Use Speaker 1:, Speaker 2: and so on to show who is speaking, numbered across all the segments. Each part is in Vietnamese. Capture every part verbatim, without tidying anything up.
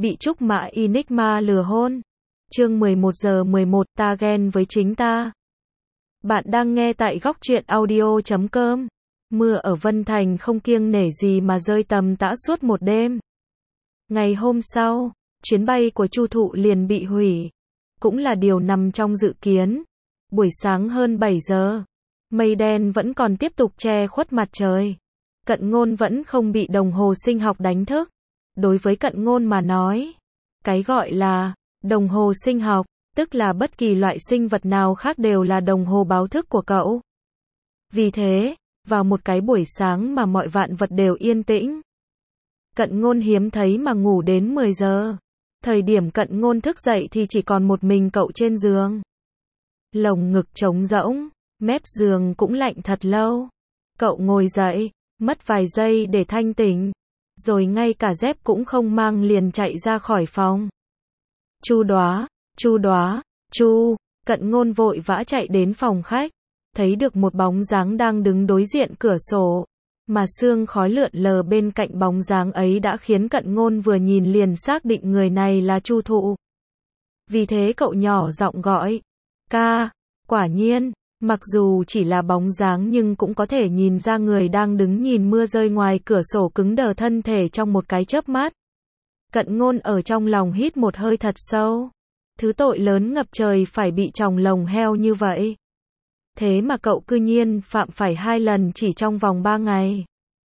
Speaker 1: Bị Trúc Mã Enigma lừa hôn. Chương mười một giờ mười một, ta ghen với chính ta. Bạn đang nghe tại góc truyện audio chấm com. Mưa ở Vân Thành không kiêng nể gì mà rơi tầm tã suốt một đêm. Ngày hôm sau, chuyến bay của Chu Thụ liền bị hủy. Cũng là điều nằm trong dự kiến. Buổi sáng hơn bảy giờ, mây đen vẫn còn tiếp tục che khuất mặt trời. Cận Ngôn vẫn không bị đồng hồ sinh học đánh thức. Đối với Cận Ngôn mà nói, cái gọi là đồng hồ sinh học, tức là bất kỳ loại sinh vật nào khác đều là đồng hồ báo thức của cậu. Vì thế, vào một cái buổi sáng mà mọi vạn vật đều yên tĩnh, Cận Ngôn hiếm thấy mà ngủ đến mười giờ. Thời điểm Cận Ngôn thức dậy thì chỉ còn một mình cậu trên giường. Lồng ngực trống rỗng, mép giường cũng lạnh thật lâu. Cậu ngồi dậy, mất vài giây để thanh tỉnh, rồi ngay cả dép cũng không mang liền chạy ra khỏi phòng. Chu Đóa, Chu Đóa, Chu, Cận Ngôn vội vã chạy đến phòng khách, thấy được một bóng dáng đang đứng đối diện cửa sổ, mà sương khói lượn lờ bên cạnh bóng dáng ấy đã khiến Cận Ngôn vừa nhìn liền xác định người này là Chu Thụ. Vì thế cậu nhỏ giọng gọi, ca, quả nhiên, mặc dù chỉ là bóng dáng nhưng cũng có thể nhìn ra người đang đứng nhìn mưa rơi ngoài cửa sổ cứng đờ thân thể trong một cái chớp mắt. Cận Ngôn ở trong lòng hít một hơi thật sâu. Thứ tội lớn ngập trời phải bị chòng lồng heo như vậy. Thế mà cậu cư nhiên phạm phải hai lần chỉ trong vòng ba ngày.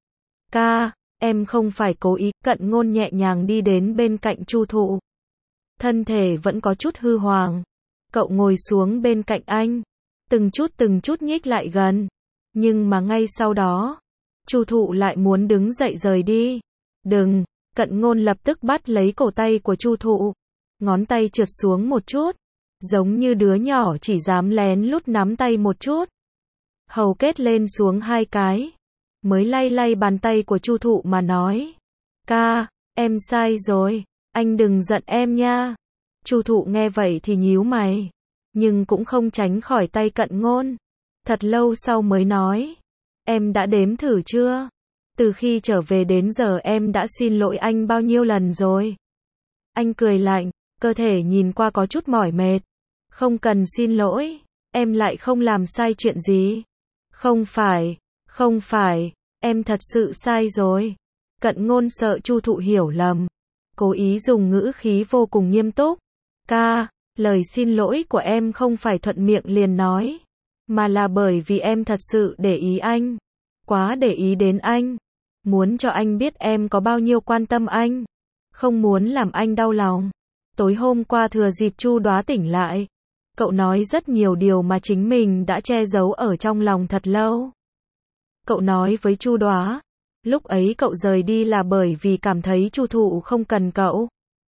Speaker 1: Ca, em không phải cố ý. Cận Ngôn nhẹ nhàng đi đến bên cạnh Chu Thụ. Thân thể vẫn có chút hư hoàng. Cậu ngồi xuống bên cạnh anh, từng chút từng chút nhích lại gần. Nhưng mà ngay sau đó, Chu Thụ lại muốn đứng dậy rời đi. Đừng! Cận Ngôn lập tức bắt lấy cổ tay của Chu Thụ. Ngón tay trượt xuống một chút, giống như đứa nhỏ chỉ dám lén lút nắm tay một chút. Hầu kết lên xuống hai cái, mới lay lay bàn tay của Chu Thụ mà nói, ca, em sai rồi, anh đừng giận em nha. Chu Thụ nghe vậy thì nhíu mày, nhưng cũng không tránh khỏi tay Cận Ngôn. Thật lâu sau mới nói, em đã đếm thử chưa? Từ khi trở về đến giờ em đã xin lỗi anh bao nhiêu lần rồi? Anh cười lạnh, cơ thể nhìn qua có chút mỏi mệt. Không cần xin lỗi, em lại không làm sai chuyện gì. Không phải, không phải, em thật sự sai rồi. Cận Ngôn sợ Chu Thụ hiểu lầm, cố ý dùng ngữ khí vô cùng nghiêm túc. Ca, lời xin lỗi của em không phải thuận miệng liền nói, mà là bởi vì em thật sự để ý anh. Quá để ý đến anh. Muốn cho anh biết em có bao nhiêu quan tâm anh. Không muốn làm anh đau lòng. Tối hôm qua thừa dịp Chu Đóa tỉnh lại, cậu nói rất nhiều điều mà chính mình đã che giấu ở trong lòng thật lâu. Cậu nói với Chu Đóa, lúc ấy cậu rời đi là bởi vì cảm thấy Chu Thụ không cần cậu,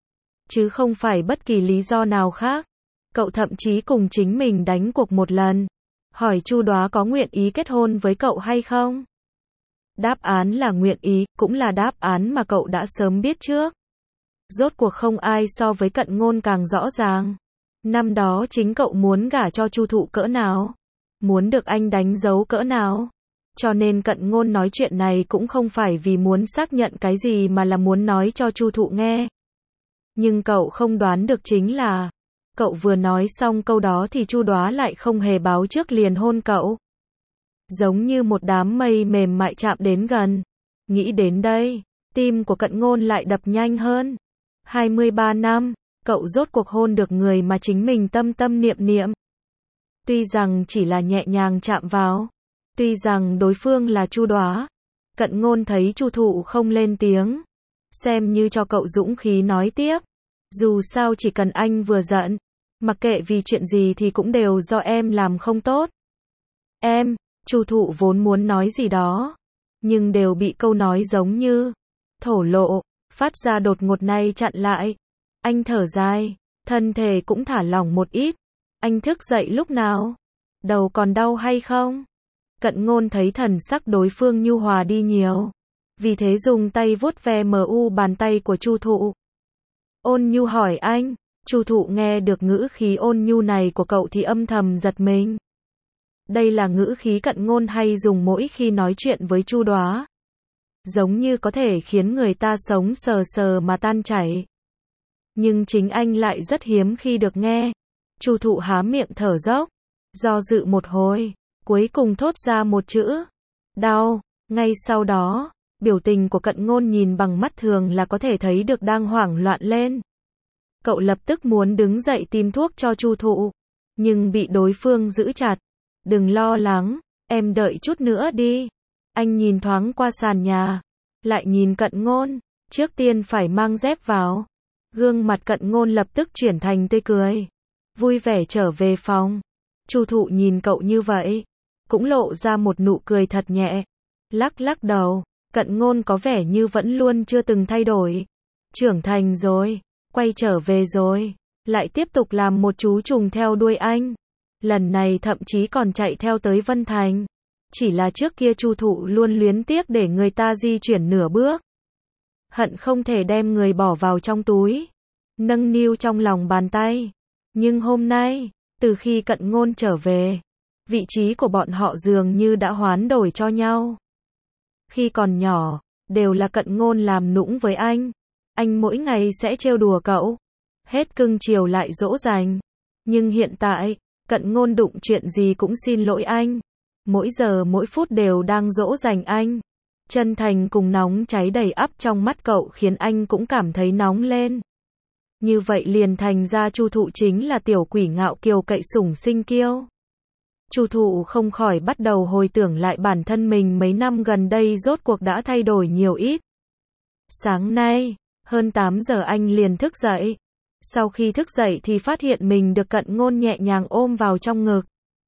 Speaker 1: chứ không phải bất kỳ lý do nào khác. Cậu thậm chí cùng chính mình đánh cuộc một lần, hỏi Chu Đóa có nguyện ý kết hôn với cậu hay không. Đáp án là nguyện ý, cũng là đáp án mà cậu đã sớm biết trước. Rốt cuộc không ai so với Cận Ngôn càng rõ ràng. Năm đó chính cậu muốn gả cho Chu Thụ cỡ nào, muốn được anh đánh dấu cỡ nào. Cho nên Cận Ngôn nói chuyện này cũng không phải vì muốn xác nhận cái gì mà là muốn nói cho Chu Thụ nghe. Nhưng cậu không đoán được chính là, cậu vừa nói xong câu đó thì Chu Đóa lại không hề báo trước liền hôn cậu. Giống như một đám mây mềm mại chạm đến gần. Nghĩ đến đây, tim của Cận Ngôn lại đập nhanh hơn. hai mươi ba năm, cậu rốt cuộc hôn được người mà chính mình tâm tâm niệm niệm. Tuy rằng chỉ là nhẹ nhàng chạm vào, tuy rằng đối phương là Chu Đóa, Cận Ngôn thấy Chu Thụ không lên tiếng, xem như cho cậu dũng khí nói tiếp. Dù sao chỉ cần anh vừa giận, mặc kệ vì chuyện gì thì cũng đều do em làm không tốt. Em, Chu Thụ vốn muốn nói gì đó, nhưng đều bị câu nói giống như thổ lộ phát ra đột ngột này chặn lại. Anh thở dài, thân thể cũng thả lỏng một ít. Anh thức dậy lúc nào? Đầu còn đau hay không? Cận Ngôn thấy thần sắc đối phương nhu hòa đi nhiều, vì thế dùng tay vuốt ve mu bàn tay của Chu Thụ. Ôn nhu hỏi anh. Chu Thụ nghe được ngữ khí ôn nhu này của cậu thì âm thầm giật mình. Đây là ngữ khí Cận Ngôn hay dùng mỗi khi nói chuyện với Chu Đóa. Giống như có thể khiến người ta sống sờ sờ mà tan chảy. Nhưng chính anh lại rất hiếm khi được nghe. Chu Thụ há miệng thở dốc, do dự một hồi, cuối cùng thốt ra một chữ. Đau. Ngay sau đó, biểu tình của Cận Ngôn nhìn bằng mắt thường là có thể thấy được đang hoảng loạn lên. Cậu lập tức muốn đứng dậy tìm thuốc cho Chu Thụ, nhưng bị đối phương giữ chặt. Đừng lo lắng, em đợi chút nữa đi. Anh nhìn thoáng qua sàn nhà, lại nhìn Cận Ngôn, trước tiên phải mang dép vào. Gương mặt Cận Ngôn lập tức chuyển thành tươi cười, vui vẻ trở về phòng. Chu Thụ nhìn cậu như vậy, cũng lộ ra một nụ cười thật nhẹ, lắc lắc đầu. Cận Ngôn có vẻ như vẫn luôn chưa từng thay đổi, trưởng thành rồi, quay trở về rồi, lại tiếp tục làm một chú trùng theo đuôi anh. Lần này thậm chí còn chạy theo tới Vân Thành. Chỉ là trước kia Chu Thụ luôn luyến tiếc để người ta di chuyển nửa bước, hận không thể đem người bỏ vào trong túi, nâng niu trong lòng bàn tay. Nhưng hôm nay, từ khi Cận Ngôn trở về, vị trí của bọn họ dường như đã hoán đổi cho nhau. Khi còn nhỏ, đều là Cận Ngôn làm nũng với anh. Anh mỗi ngày sẽ trêu đùa cậu, hết cưng chiều lại dỗ dành. Nhưng hiện tại, Cận Ngôn đụng chuyện gì cũng xin lỗi anh. Mỗi giờ mỗi phút đều đang dỗ dành anh. Chân thành cùng nóng cháy đầy ắp trong mắt cậu khiến anh cũng cảm thấy nóng lên. Như vậy liền thành ra Chu Thụ chính là tiểu quỷ ngạo kiều cậy sủng sinh kiêu. Chu Thụ không khỏi bắt đầu hồi tưởng lại bản thân mình mấy năm gần đây rốt cuộc đã thay đổi nhiều ít. Sáng nay, hơn tám giờ anh liền thức dậy. Sau khi thức dậy thì phát hiện mình được Cận Ngôn nhẹ nhàng ôm vào trong ngực.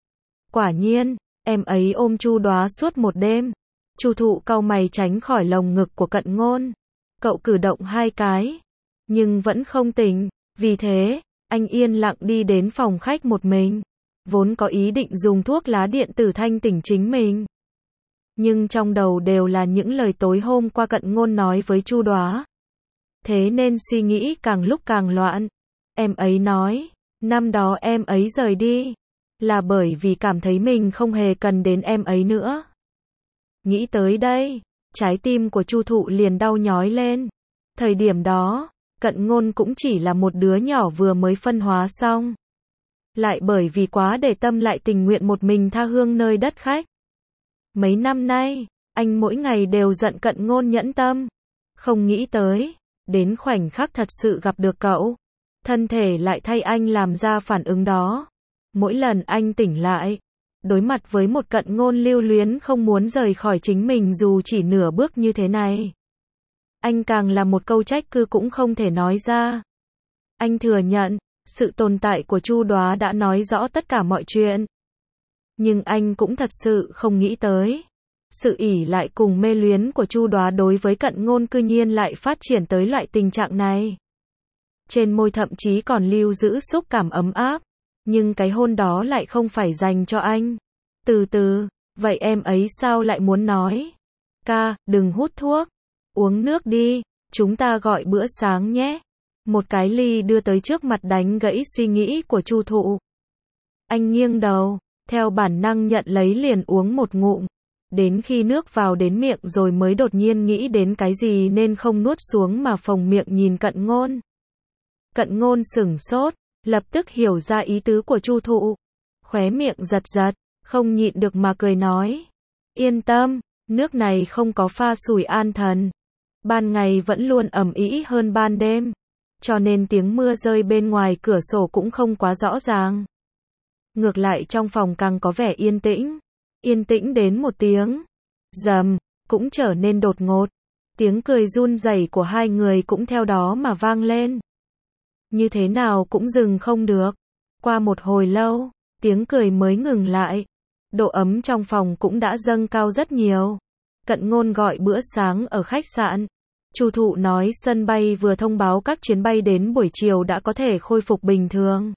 Speaker 1: Quả nhiên, em ấy ôm Chu Đóa suốt một đêm. Chu Thụ cau mày tránh khỏi lồng ngực của Cận Ngôn. Cậu cử động hai cái, nhưng vẫn không tỉnh. Vì thế, anh yên lặng đi đến phòng khách một mình. Vốn có ý định dùng thuốc lá điện tử thanh tỉnh chính mình. Nhưng trong đầu đều là những lời tối hôm qua Cận Ngôn nói với Chu Đóa. Thế nên suy nghĩ càng lúc càng loạn. Em ấy nói, năm đó em ấy rời đi, là bởi vì cảm thấy mình không hề cần đến em ấy nữa. Nghĩ tới đây, trái tim của Chu Thụ liền đau nhói lên. Thời điểm đó, Cận Ngôn cũng chỉ là một đứa nhỏ vừa mới phân hóa xong. Lại bởi vì quá để tâm lại tình nguyện một mình tha hương nơi đất khách. Mấy năm nay, anh mỗi ngày đều giận Cận Ngôn nhẫn tâm. Không nghĩ tới, đến khoảnh khắc thật sự gặp được cậu, thân thể lại thay anh làm ra phản ứng đó. Mỗi lần anh tỉnh lại, đối mặt với một Cận Ngôn lưu luyến không muốn rời khỏi chính mình dù chỉ nửa bước như thế này, anh càng là một câu trách cứ cũng không thể nói ra. Anh thừa nhận, sự tồn tại của Chu Đóa đã nói rõ tất cả mọi chuyện. Nhưng anh cũng thật sự không nghĩ tới, sự ỷ lại cùng mê luyến của Chu Đóa đối với Cận Ngôn cư nhiên lại phát triển tới loại tình trạng này. Trên môi thậm chí còn lưu giữ xúc cảm ấm áp, nhưng cái hôn đó lại không phải dành cho anh. Từ từ, vậy em ấy sao lại muốn nói? Ca, đừng hút thuốc, uống nước đi, chúng ta gọi bữa sáng nhé. Một cái ly đưa tới trước mặt đánh gãy suy nghĩ của Chu Thụ. Anh nghiêng đầu, theo bản năng nhận lấy liền uống một ngụm. Đến khi nước vào đến miệng rồi mới đột nhiên nghĩ đến cái gì nên không nuốt xuống mà phồng miệng nhìn Cận Ngôn. Cận Ngôn sửng sốt, lập tức hiểu ra ý tứ của Chu Thụ. Khóe miệng giật giật, không nhịn được mà cười nói. Yên tâm, nước này không có pha sủi an thần. Ban ngày vẫn luôn ầm ĩ hơn ban đêm. Cho nên tiếng mưa rơi bên ngoài cửa sổ cũng không quá rõ ràng. Ngược lại trong phòng càng có vẻ yên tĩnh. Yên tĩnh đến một tiếng rầm, cũng trở nên đột ngột. Tiếng cười run rẩy của hai người cũng theo đó mà vang lên. Như thế nào cũng dừng không được. Qua một hồi lâu, tiếng cười mới ngừng lại. Độ ấm trong phòng cũng đã dâng cao rất nhiều. Cận Ngôn gọi bữa sáng ở khách sạn. Chu Thụ nói sân bay vừa thông báo các chuyến bay đến buổi chiều đã có thể khôi phục bình thường.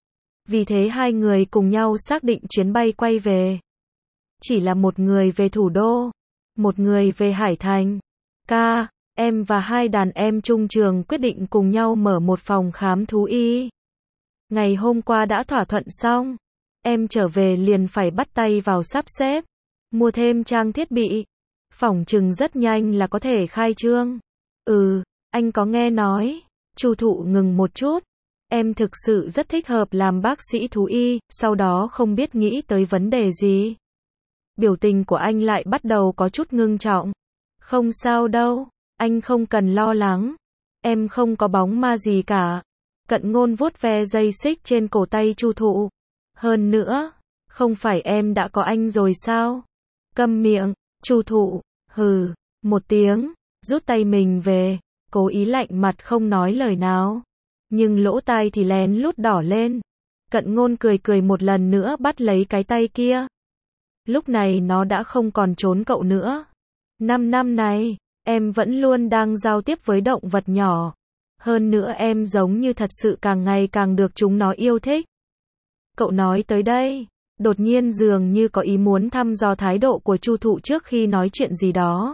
Speaker 1: Vì thế hai người cùng nhau xác định chuyến bay quay về. Chỉ là một người về thủ đô, một người về Hải Thành. Ca, em và hai đàn em chung trường quyết định cùng nhau mở một phòng khám thú y. Ngày hôm qua đã thỏa thuận xong. Em trở về liền phải bắt tay vào sắp xếp, mua thêm trang thiết bị. Phỏng chừng rất nhanh là có thể khai trương. Ừ, anh có nghe nói, Chu Thụ ngừng một chút. Em thực sự rất thích hợp làm bác sĩ thú y, sau đó không biết nghĩ tới vấn đề gì. Biểu tình của anh lại bắt đầu có chút ngưng trọng. Không sao đâu, anh không cần lo lắng. Em không có bóng ma gì cả. Cận Ngôn vuốt ve dây xích trên cổ tay Chu Thụ. Hơn nữa, không phải em đã có anh rồi sao? Câm miệng, Chu Thụ, hừ, một tiếng, rút tay mình về, cố ý lạnh mặt không nói lời nào. Nhưng lỗ tai thì lén lút đỏ lên. Cận Ngôn cười cười một lần nữa bắt lấy cái tay kia. Lúc này nó đã không còn trốn cậu nữa. Năm năm này, em vẫn luôn đang giao tiếp với động vật nhỏ. Hơn nữa em giống như thật sự càng ngày càng được chúng nó yêu thích. Cậu nói tới đây, đột nhiên dường như có ý muốn thăm dò thái độ của Chu Thụ trước khi nói chuyện gì đó.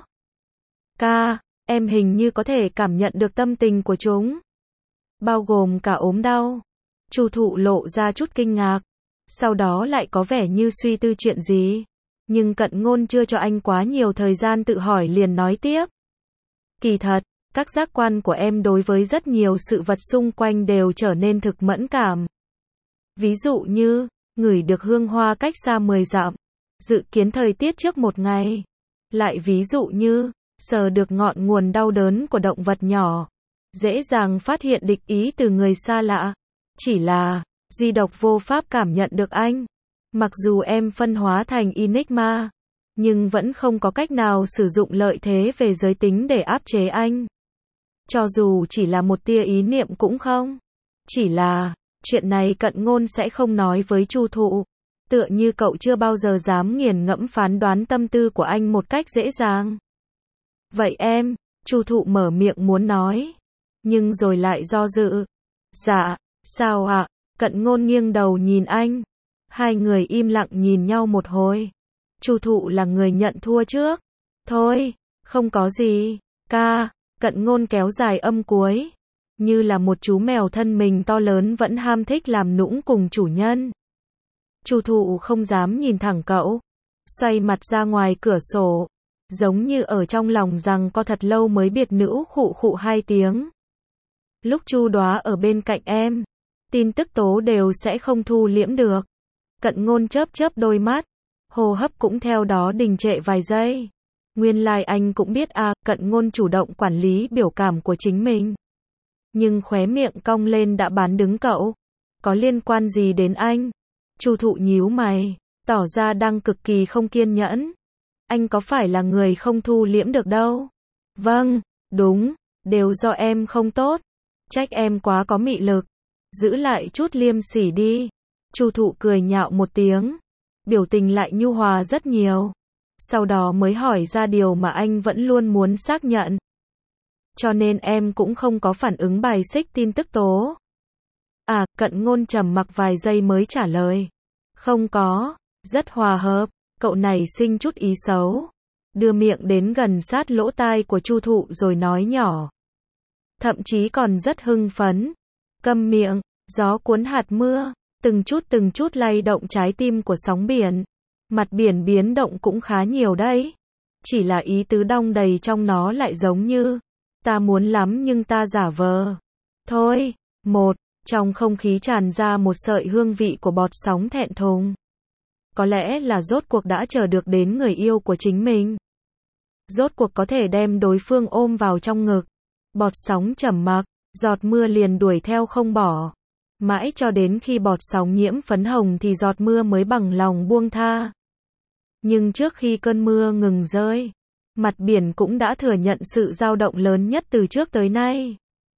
Speaker 1: Ca, em hình như có thể cảm nhận được tâm tình của chúng. Bao gồm cả ốm đau. Chu Thụ lộ ra chút kinh ngạc. Sau đó lại có vẻ như suy tư chuyện gì. Nhưng Cận Ngôn chưa cho anh quá nhiều thời gian tự hỏi liền nói tiếp. Kỳ thật, các giác quan của em đối với rất nhiều sự vật xung quanh đều trở nên thực mẫn cảm. Ví dụ như, ngửi được hương hoa cách xa mười dặm, dự kiến thời tiết trước một ngày. Lại ví dụ như, sờ được ngọn nguồn đau đớn của động vật nhỏ, dễ dàng phát hiện địch ý từ người xa lạ. Chỉ là, duy độc vô pháp cảm nhận được anh. Mặc dù em phân hóa thành Enigma, nhưng vẫn không có cách nào sử dụng lợi thế về giới tính để áp chế anh. Cho dù chỉ là một tia ý niệm cũng không. Chỉ là, chuyện này Cận Ngôn sẽ không nói với Chu Thụ. Tựa như cậu chưa bao giờ dám nghiền ngẫm phán đoán tâm tư của anh một cách dễ dàng. Vậy em, Chu Thụ mở miệng muốn nói. Nhưng rồi lại do dự. Dạ, sao ạ? Cận Ngôn nghiêng đầu nhìn anh. Hai người im lặng nhìn nhau một hồi. Chu Thụ là người nhận thua trước. Thôi, không có gì. Ca, Cận Ngôn kéo dài âm cuối. Như là một chú mèo thân mình to lớn vẫn ham thích làm nũng cùng chủ nhân. Chu Thụ không dám nhìn thẳng cậu. Xoay mặt ra ngoài cửa sổ. Giống như ở trong lòng rằng có thật lâu mới biệt nữ khụ khụ hai tiếng. Lúc Chu Đóa ở bên cạnh em, tin tức tố đều sẽ không thu liễm được. Cận Ngôn chớp chớp đôi mắt, hô hấp cũng theo đó đình trệ vài giây. Nguyên lai like anh cũng biết à, Cận Ngôn chủ động quản lý biểu cảm của chính mình. Nhưng khóe miệng cong lên đã bán đứng cậu. Có liên quan gì đến anh? Chu Thụ nhíu mày, tỏ ra đang cực kỳ không kiên nhẫn. Anh có phải là người không thu liễm được đâu? Vâng, đúng, đều do em không tốt. Trách em quá có mị lực. Giữ lại chút liêm sỉ đi. Chu Thụ cười nhạo một tiếng. Biểu tình lại nhu hòa rất nhiều. Sau đó mới hỏi ra điều mà anh vẫn luôn muốn xác nhận. Cho nên em cũng không có phản ứng bài xích tin tức tố. À, Cận Ngôn trầm mặc vài giây mới trả lời. Không có, rất hòa hợp, cậu này sinh chút ý xấu. Đưa miệng đến gần sát lỗ tai của Chu Thụ rồi nói nhỏ. Thậm chí còn rất hưng phấn. Câm miệng, gió cuốn hạt mưa, từng chút từng chút lay động trái tim của sóng biển. Mặt biển biến động cũng khá nhiều đấy. Chỉ là ý tứ đong đầy trong nó lại giống như, ta muốn lắm nhưng ta giả vờ. Thôi, một, trong không khí tràn ra một sợi hương vị của bọt sóng thẹn thùng. Có lẽ là rốt cuộc đã chờ được đến người yêu của chính mình. Rốt cuộc có thể đem đối phương ôm vào trong ngực. Bọt sóng trầm mặc, giọt mưa liền đuổi theo không bỏ. Mãi cho đến khi bọt sóng nhiễm phấn hồng thì giọt mưa mới bằng lòng buông tha. Nhưng trước khi cơn mưa ngừng rơi, mặt biển cũng đã thừa nhận sự dao động lớn nhất từ trước tới nay.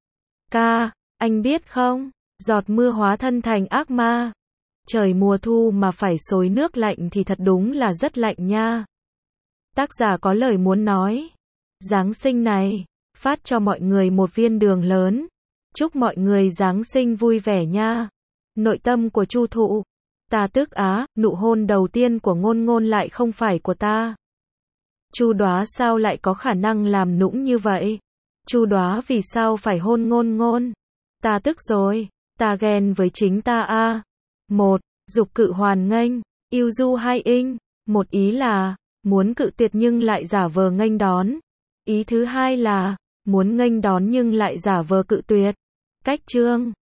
Speaker 1: Ca, anh biết không, giọt mưa hóa thân thành ác ma. Trời mùa thu mà phải xối nước lạnh thì thật đúng là rất lạnh nha. Tác giả có lời muốn nói. Giáng sinh này, phát cho mọi người một viên đường lớn. Chúc mọi người Giáng sinh vui vẻ nha. Nội tâm của Chu Thụ. Ta tức á, nụ hôn đầu tiên của Ngôn Ngôn lại không phải của ta. Chu Đóa sao lại có khả năng làm nũng như vậy? Chu Đóa vì sao phải hôn Ngôn Ngôn? Ta tức rồi, ta ghen với chính ta a. À. Một, dục cự hoàn nghênh, yêu du hai inh. Một ý là, muốn cự tuyệt nhưng lại giả vờ nghênh đón. Ý thứ hai là, muốn nghênh đón nhưng lại giả vờ cự tuyệt. Cách chương